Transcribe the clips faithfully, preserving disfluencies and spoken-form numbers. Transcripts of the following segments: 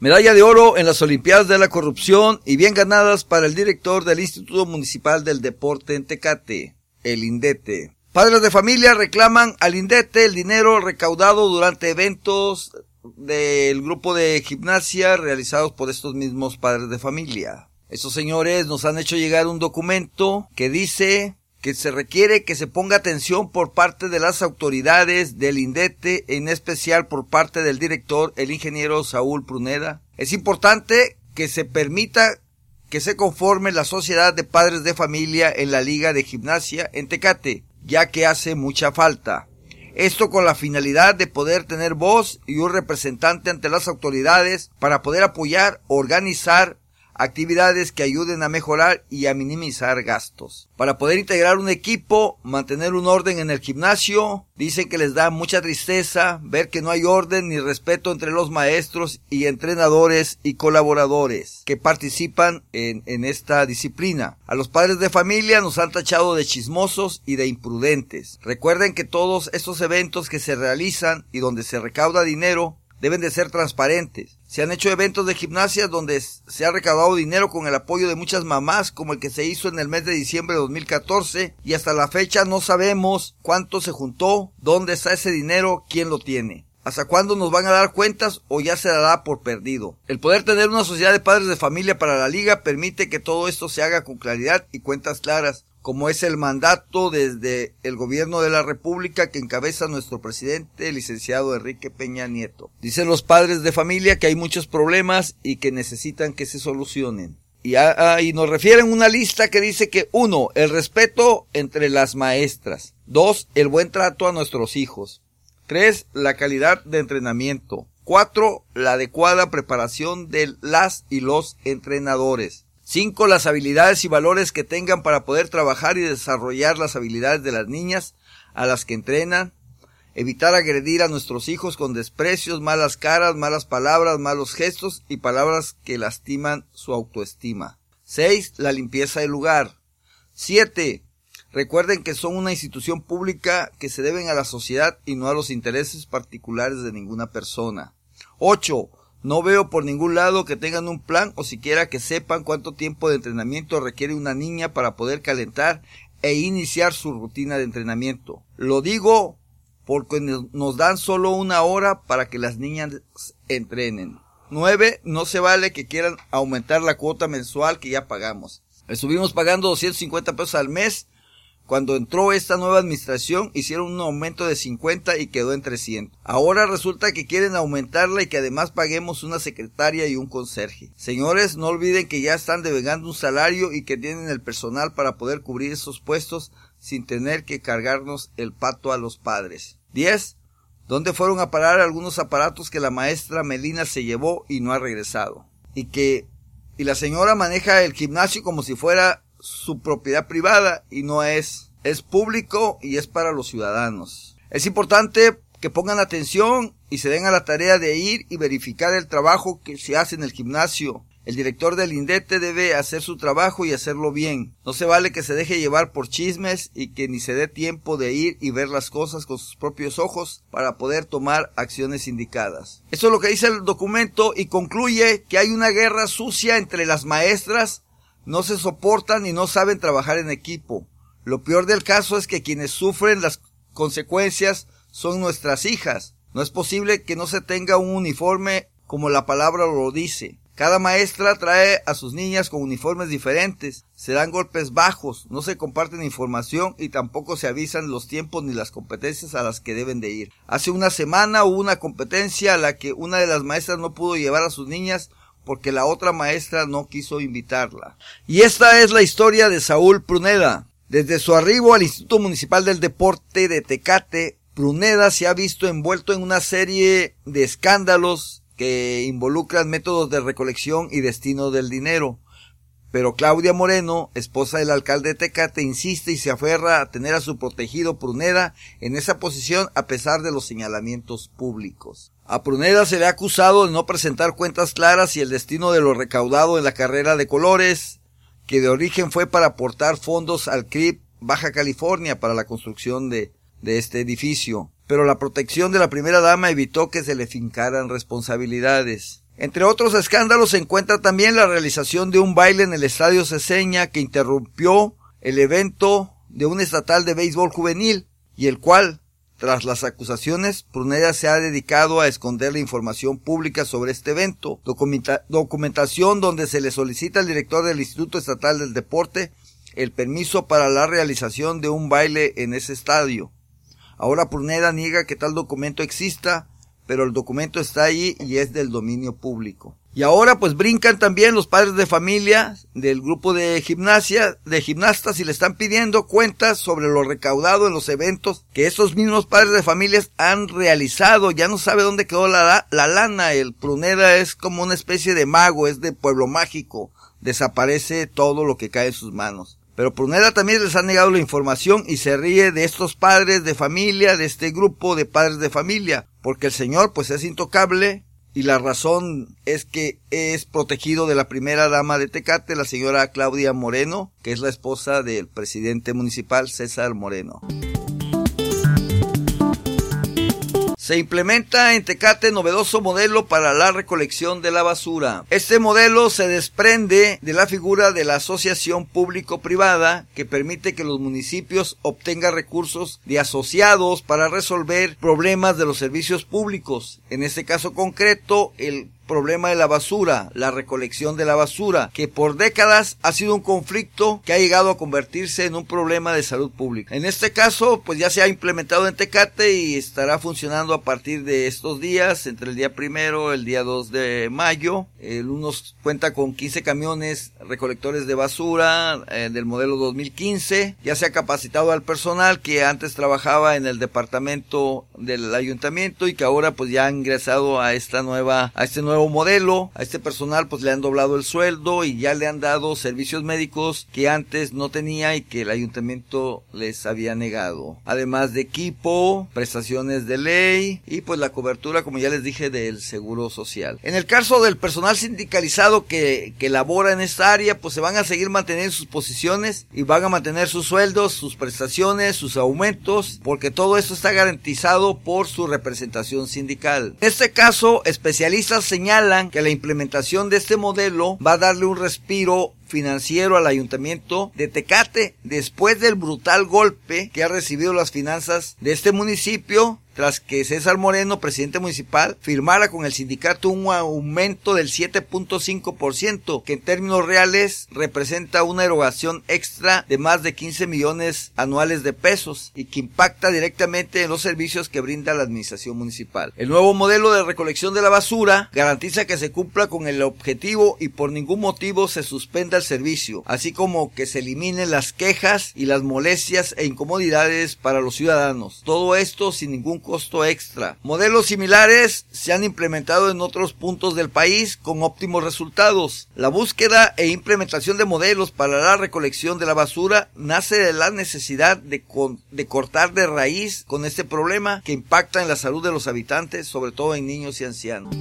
Medalla de oro en las Olimpiadas de la Corrupción y bien ganadas para el director del Instituto Municipal del Deporte en Tecate, el INDETE. Padres de familia reclaman al INDETE el dinero recaudado durante eventos del grupo de gimnasia realizados por estos mismos padres de familia. Estos señores nos han hecho llegar un documento que dice que se requiere que se ponga atención por parte de las autoridades del INDETE, en especial por parte del director, el ingeniero Saúl Pruneda. Es importante que se permita que se conforme la sociedad de padres de familia en la Liga de Gimnasia en Tecate, ya que hace mucha falta. Esto con la finalidad de poder tener voz y un representante ante las autoridades para poder apoyar, organizar actividades que ayuden a mejorar y a minimizar gastos. Para poder integrar un equipo, mantener un orden en el gimnasio, dicen que les da mucha tristeza ver que no hay orden ni respeto entre los maestros y entrenadores y colaboradores que participan en, en esta disciplina. A los padres de familia nos han tachado de chismosos y de imprudentes. Recuerden que todos estos eventos que se realizan y donde se recauda dinero deben de ser transparentes. Se han hecho eventos de gimnasia donde se ha recaudado dinero con el apoyo de muchas mamás, como el que se hizo en el mes de diciembre de dos mil catorce, y hasta la fecha no sabemos cuánto se juntó, dónde está ese dinero, quién lo tiene. ¿Hasta cuándo nos van a dar cuentas o ya se dará por perdido? El poder tener una sociedad de padres de familia para la liga permite que todo esto se haga con claridad y cuentas claras, como es el mandato desde el gobierno de la República que encabeza nuestro presidente, el licenciado Enrique Peña Nieto. Dicen los padres de familia que hay muchos problemas y que necesitan que se solucionen. Y, a, a, y nos refieren una lista que dice que uno, el respeto entre las maestras. dos, el buen trato a nuestros hijos. tres, la calidad de entrenamiento. cuatro, la adecuada preparación de las y los entrenadores. cinco. Las habilidades y valores que tengan para poder trabajar y desarrollar las habilidades de las niñas a las que entrenan. Evitar agredir a nuestros hijos con desprecios, malas caras, malas palabras, malos gestos y palabras que lastiman su autoestima. seis. La limpieza del lugar. siete. Recuerden que son una institución pública que se deben a la sociedad y no a los intereses particulares de ninguna persona. ocho. No veo por ningún lado que tengan un plan o siquiera que sepan cuánto tiempo de entrenamiento requiere una niña para poder calentar e iniciar su rutina de entrenamiento. Lo digo porque nos dan solo una hora para que las niñas entrenen. nueve. No se vale que quieran aumentar la cuota mensual que ya pagamos. Estuvimos pagando doscientos cincuenta pesos al mes. Cuando entró esta nueva administración hicieron un aumento de cincuenta y quedó en trescientos. Ahora resulta que quieren aumentarla y que además paguemos una secretaria y un conserje. Señores, no olviden que ya están devengando un salario y que tienen el personal para poder cubrir esos puestos sin tener que cargarnos el pato a los padres. diez. ¿Dónde fueron a parar algunos aparatos que la maestra Melina se llevó y no ha regresado? Y que y la señora maneja el gimnasio como si fuera su propiedad privada y no es, es público y es para los ciudadanos. Es importante que pongan atención y se den a la tarea de ir y verificar el trabajo que se hace en el gimnasio. El director del INDETE debe hacer su trabajo y hacerlo bien. No se vale que se deje llevar por chismes y que ni se dé tiempo de ir y ver las cosas con sus propios ojos para poder tomar acciones indicadas. Eso es lo que dice el documento y concluye que hay una guerra sucia entre las maestras. No se soportan y no saben trabajar en equipo. Lo peor del caso es que quienes sufren las consecuencias son nuestras hijas. No es posible que no se tenga un uniforme como la palabra lo dice. Cada maestra trae a sus niñas con uniformes diferentes. Se dan golpes bajos, no se comparten información y tampoco se avisan los tiempos ni las competencias a las que deben de ir. Hace una semana hubo una competencia a la que una de las maestras no pudo llevar a sus niñas porque la otra maestra no quiso invitarla. Y esta es la historia de Saúl Pruneda. Desde su arribo al Instituto Municipal del Deporte de Tecate, Pruneda se ha visto envuelto en una serie de escándalos que involucran métodos de recolección y destino del dinero. Pero Claudia Moreno, esposa del alcalde de Tecate, insiste y se aferra a tener a su protegido Pruneda en esa posición a pesar de los señalamientos públicos. A Pruneda se le ha acusado de no presentar cuentas claras y el destino de lo recaudado en la carrera de colores, que de origen fue para aportar fondos al C R I B Baja California para la construcción de, de este edificio. Pero la protección de la primera dama evitó que se le fincaran responsabilidades. Entre otros escándalos se encuentra también la realización de un baile en el Estadio Ceseña que interrumpió el evento de un estatal de béisbol juvenil y el cual, tras las acusaciones, Pruneda se ha dedicado a esconder la información pública sobre este evento, documenta- documentación donde se le solicita al director del Instituto Estatal del Deporte el permiso para la realización de un baile en ese estadio. Ahora Pruneda niega que tal documento exista, pero el documento está ahí y es del dominio público. Y ahora pues brincan también los padres de familia del grupo de gimnasia, de gimnastas y le están pidiendo cuentas sobre lo recaudado en los eventos que estos mismos padres de familias han realizado. Ya no sabe dónde quedó la, la lana. El Pruneda es como una especie de mago, es de pueblo mágico. Desaparece todo lo que cae en sus manos. Pero Pruneda también les ha negado la información y se ríe de estos padres de familia, de este grupo de padres de familia, porque el señor pues es intocable. Y la razón es que es protegido de la primera dama de Tecate, la señora Claudia Moreno, que es la esposa del presidente municipal César Moreno. Se implementa en Tecate novedoso modelo para la recolección de la basura. Este modelo se desprende de la figura de la asociación público-privada que permite que los municipios obtengan recursos de asociados para resolver problemas de los servicios públicos. En este caso concreto, el problema de la basura, la recolección de la basura, que por décadas ha sido un conflicto que ha llegado a convertirse en un problema de salud pública. En este caso, pues ya se ha implementado en Tecate y estará funcionando a partir de estos días, entre el día primero y el día dos de mayo. El unos cuenta con quince camiones recolectores de basura eh, del modelo dos mil quince. Ya se ha capacitado al personal que antes trabajaba en el departamento del ayuntamiento y que ahora pues ya ha ingresado a esta nueva, a este nuevo modelo. A este personal pues le han doblado el sueldo y ya le han dado servicios médicos que antes no tenía y que el ayuntamiento les había negado. Además de equipo, prestaciones de ley y pues la cobertura, como ya les dije, del seguro social. En el caso del personal sindicalizado que, que labora en esta área, pues se van a seguir manteniendo sus posiciones y van a mantener sus sueldos, sus prestaciones, sus aumentos, porque todo esto está garantizado por su representación sindical. En este caso, especialistas señalan que la implementación de este modelo va a darle un respiro financiero al ayuntamiento de Tecate después del brutal golpe que ha recibido las finanzas de este municipio tras que César Moreno, presidente municipal, firmara con el sindicato un aumento del siete punto cinco por ciento, que en términos reales representa una erogación extra de más de quince millones anuales de pesos y que impacta directamente en los servicios que brinda la administración municipal. El nuevo modelo de recolección de la basura garantiza que se cumpla con el objetivo y por ningún motivo se suspenda el servicio, así como que se eliminen las quejas y las molestias e incomodidades para los ciudadanos. Todo esto sin ningún costo extra. Modelos similares se han implementado en otros puntos del país con óptimos resultados. La búsqueda e implementación de modelos para la recolección de la basura nace de la necesidad de, con, de cortar de raíz con este problema que impacta en la salud de los habitantes, sobre todo en niños y ancianos.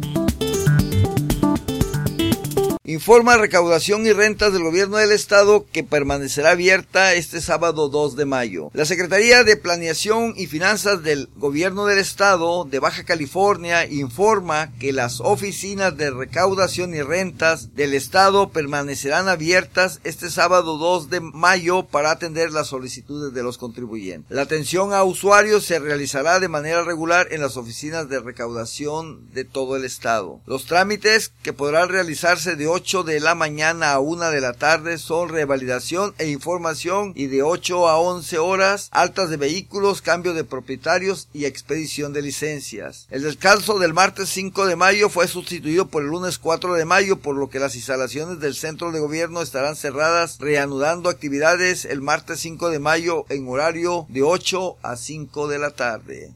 Informa Recaudación y Rentas del Gobierno del Estado que permanecerá abierta este sábado dos de mayo. La Secretaría de Planeación y Finanzas del Gobierno del Estado de Baja California informa que las oficinas de recaudación y rentas del Estado permanecerán abiertas este sábado dos de mayo para atender las solicitudes de los contribuyentes. La atención a usuarios se realizará de manera regular en las oficinas de recaudación de todo el Estado. Los trámites que podrán realizarse de ocho de la mañana a una de la tarde son revalidación e información y de ocho a once horas altas de vehículos, cambio de propietarios y expedición de licencias. El descanso del martes cinco de mayo fue sustituido por el lunes cuatro de mayo, por lo que las instalaciones del centro de gobierno estarán cerradas, reanudando actividades el martes cinco de mayo en horario de ocho a cinco de la tarde.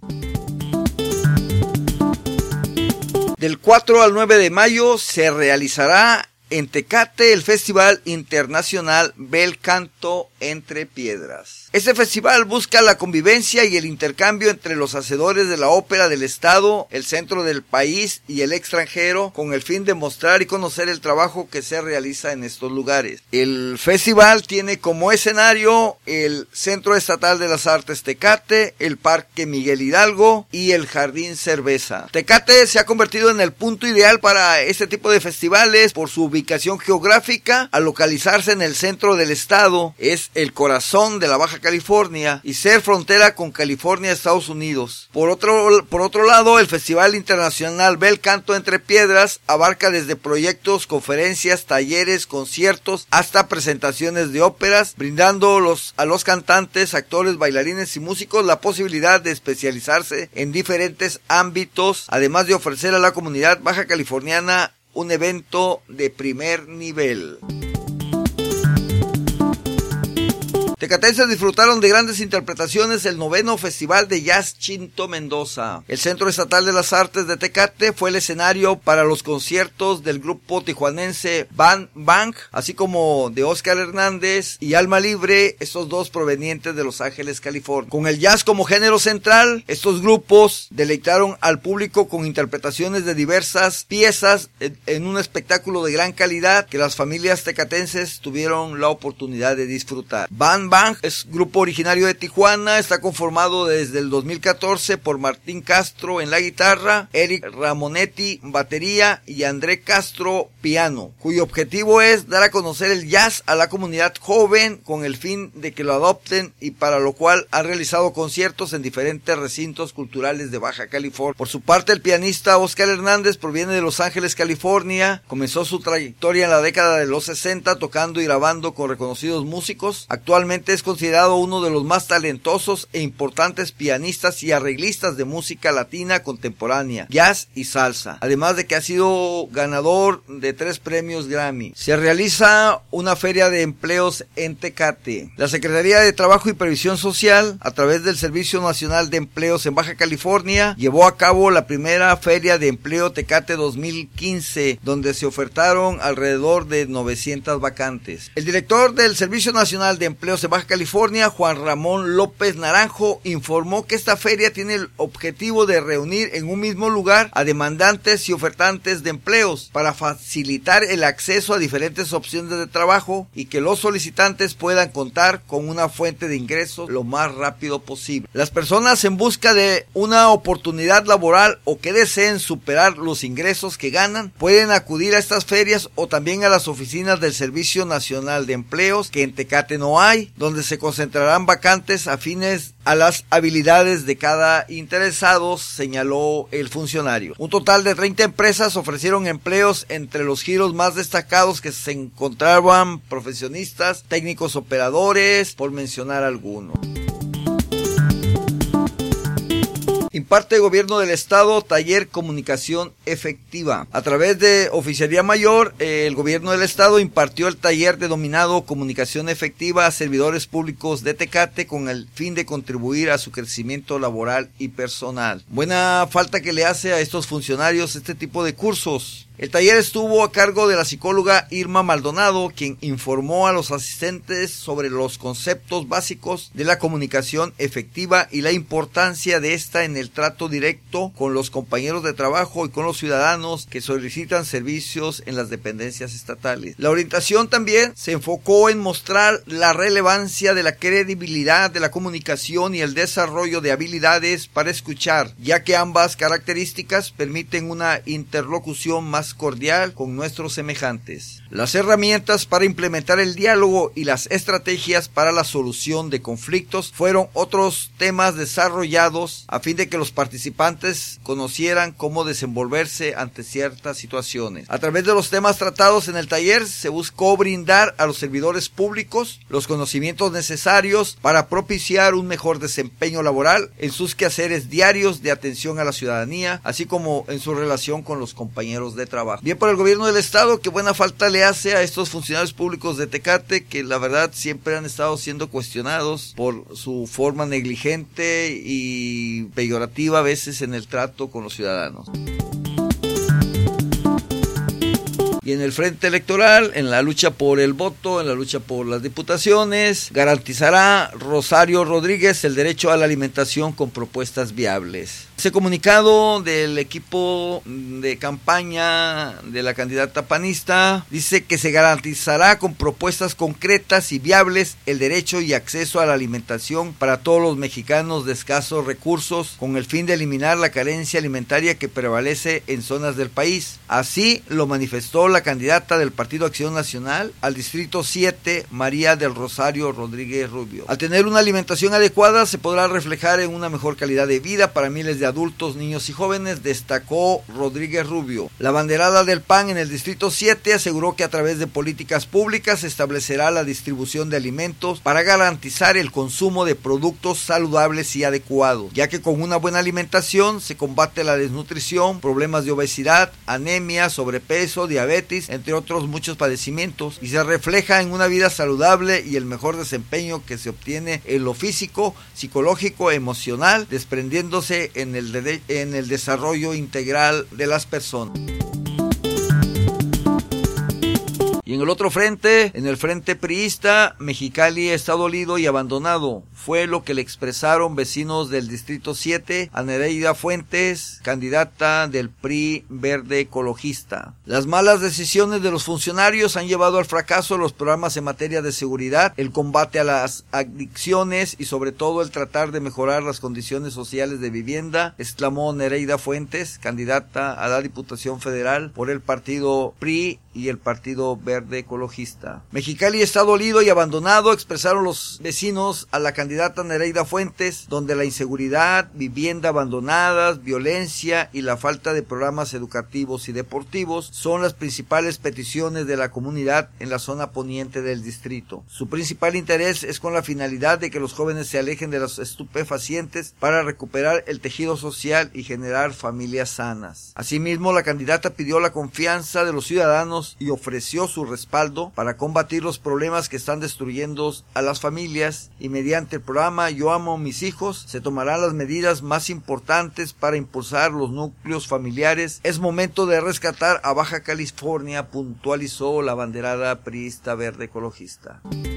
Del cuatro al nueve de mayo se realizará en Tecate el Festival Internacional Bel Canto Entre Piedras. Este festival busca la convivencia y el intercambio entre los hacedores de la ópera del estado, el centro del país y el extranjero, con el fin de mostrar y conocer el trabajo que se realiza en estos lugares. El festival tiene como escenario el Centro Estatal de las Artes Tecate, el Parque Miguel Hidalgo y el Jardín Cerveza. Tecate se ha convertido en el punto ideal para este tipo de festivales por su ubicación geográfica. Al localizarse en el centro del estado, es el corazón de la Baja California y ser frontera con California, Estados Unidos. Por otro, por otro lado, el Festival Internacional Bel Canto Entre Piedras abarca desde proyectos, conferencias, talleres, conciertos, hasta presentaciones de óperas, brindando los, a los cantantes, actores, bailarines y músicos la posibilidad de especializarse en diferentes ámbitos, además de ofrecer a la comunidad baja californiana un evento de primer nivel. Tecatenses disfrutaron de grandes interpretaciones el noveno Festival de Jazz Chinto Mendoza. El Centro Estatal de las Artes de Tecate fue el escenario para los conciertos del grupo tijuanense Band Bang, así como de Oscar Hernández y Alma Libre, estos dos provenientes de Los Ángeles, California. Con el jazz como género central, estos grupos deleitaron al público con interpretaciones de diversas piezas en un espectáculo de gran calidad que las familias tecatenses tuvieron la oportunidad de disfrutar. Band Bang es grupo originario de Tijuana, está conformado desde el dos mil catorce por Martín Castro en la guitarra, Eric Ramonetti batería y André Castro piano, cuyo objetivo es dar a conocer el jazz a la comunidad joven con el fin de que lo adopten, y para lo cual han realizado conciertos en diferentes recintos culturales de Baja California. Por su parte, el pianista Oscar Hernández proviene de Los Ángeles, California, comenzó su trayectoria en la década de los sesenta tocando y grabando con reconocidos músicos. Actualmente es considerado uno de los más talentosos e importantes pianistas y arreglistas de música latina contemporánea, jazz y salsa, además de que ha sido ganador de tres premios Grammy. Se realiza una feria de empleos en Tecate. La Secretaría de Trabajo y Previsión Social, a través del Servicio Nacional de Empleos en Baja California, llevó a cabo la primera Feria de Empleo Tecate dos mil quince, donde se ofertaron alrededor de novecientas vacantes. El director del Servicio Nacional de Empleos de Baja California, Juan Ramón López Naranjo, informó que esta feria tiene el objetivo de reunir en un mismo lugar a demandantes y ofertantes de empleos para facilitar el acceso a diferentes opciones de trabajo y que los solicitantes puedan contar con una fuente de ingresos lo más rápido posible. Las personas en busca de una oportunidad laboral o que deseen superar los ingresos que ganan pueden acudir a estas ferias o también a las oficinas del Servicio Nacional de Empleos, que en Tecate no hay, donde se concentrarán vacantes afines a las habilidades de cada interesado, señaló el funcionario. Un total de treinta empresas ofrecieron empleos. Entre los giros más destacados que se encontraban profesionistas, técnicos operadores, por mencionar algunos. Imparte el Gobierno del Estado taller Comunicación Efectiva. A través de Oficialía Mayor, eh, el Gobierno del Estado impartió el taller denominado Comunicación Efectiva a servidores públicos de Tecate con el fin de contribuir a su crecimiento laboral y personal. Buena falta que le hace a estos funcionarios este tipo de cursos. El taller estuvo a cargo de la psicóloga Irma Maldonado, quien informó a los asistentes sobre los conceptos básicos de la comunicación efectiva y la importancia de esta en el trato directo con los compañeros de trabajo y con los ciudadanos que solicitan servicios en las dependencias estatales. La orientación también se enfocó en mostrar la relevancia de la credibilidad de la comunicación y el desarrollo de habilidades para escuchar, ya que ambas características permiten una interlocución más cordial con nuestros semejantes. Las herramientas para implementar el diálogo y las estrategias para la solución de conflictos fueron otros temas desarrollados a fin de que los participantes conocieran cómo desenvolverse ante ciertas situaciones. A través de los temas tratados en el taller se buscó brindar a los servidores públicos los conocimientos necesarios para propiciar un mejor desempeño laboral en sus quehaceres diarios de atención a la ciudadanía, así como en su relación con los compañeros de trabajo. Bien por el Gobierno del Estado, que buena falta le hace a estos funcionarios públicos de Tecate, que la verdad siempre han estado siendo cuestionados por su forma negligente y peyorativa a veces en el trato con los ciudadanos. Y en el frente electoral, en la lucha por el voto, en la lucha por las diputaciones, garantizará Rosario Rodríguez el derecho a la alimentación con propuestas viables. Ese comunicado del equipo de campaña de la candidata panista dice que se garantizará con propuestas concretas y viables el derecho y acceso a la alimentación para todos los mexicanos de escasos recursos, con el fin de eliminar la carencia alimentaria que prevalece en zonas del país. Así lo manifestó la candidata del Partido Acción Nacional al Distrito siete, María del Rosario Rodríguez Rubio. Al tener una alimentación adecuada se podrá reflejar en una mejor calidad de vida para miles de adultos, niños y jóvenes, destacó Rodríguez Rubio. La banderada del P A N en el Distrito siete aseguró que a través de políticas públicas se establecerá la distribución de alimentos para garantizar el consumo de productos saludables y adecuados, ya que con una buena alimentación se combate la desnutrición, problemas de obesidad, anemia, sobrepeso, diabetes, entre otros muchos padecimientos, y se refleja en una vida saludable y el mejor desempeño que se obtiene en lo físico, psicológico, emocional, desprendiéndose en el, de, en el desarrollo integral de las personas. Y en el otro frente, en el frente priista, Mexicali está dolido y abandonado. Fue lo que le expresaron vecinos del Distrito siete a Nereida Fuentes, candidata del P R I Verde Ecologista. Las malas decisiones de los funcionarios han llevado al fracaso los programas en materia de seguridad, el combate a las adicciones y sobre todo el tratar de mejorar las condiciones sociales de vivienda, exclamó Nereida Fuentes, candidata a la Diputación Federal por el partido P R I y el Partido Verde Ecologista. Mexicali está dolido y abandonado, expresaron los vecinos a la candidata Nereida Fuentes, donde la inseguridad, vivienda abandonadas, violencia y la falta de programas educativos y deportivos son las principales peticiones de la comunidad en la zona poniente del distrito. Su principal interés es con la finalidad de que los jóvenes se alejen de los estupefacientes para recuperar el tejido social y generar familias sanas. Asimismo, la candidata pidió la confianza de los ciudadanos y ofreció su respaldo para combatir los problemas que están destruyendo a las familias, y mediante el programa Yo Amo a Mis Hijos se tomarán las medidas más importantes para impulsar los núcleos familiares. Es momento de rescatar a Baja California, puntualizó la banderada priista verde ecologista.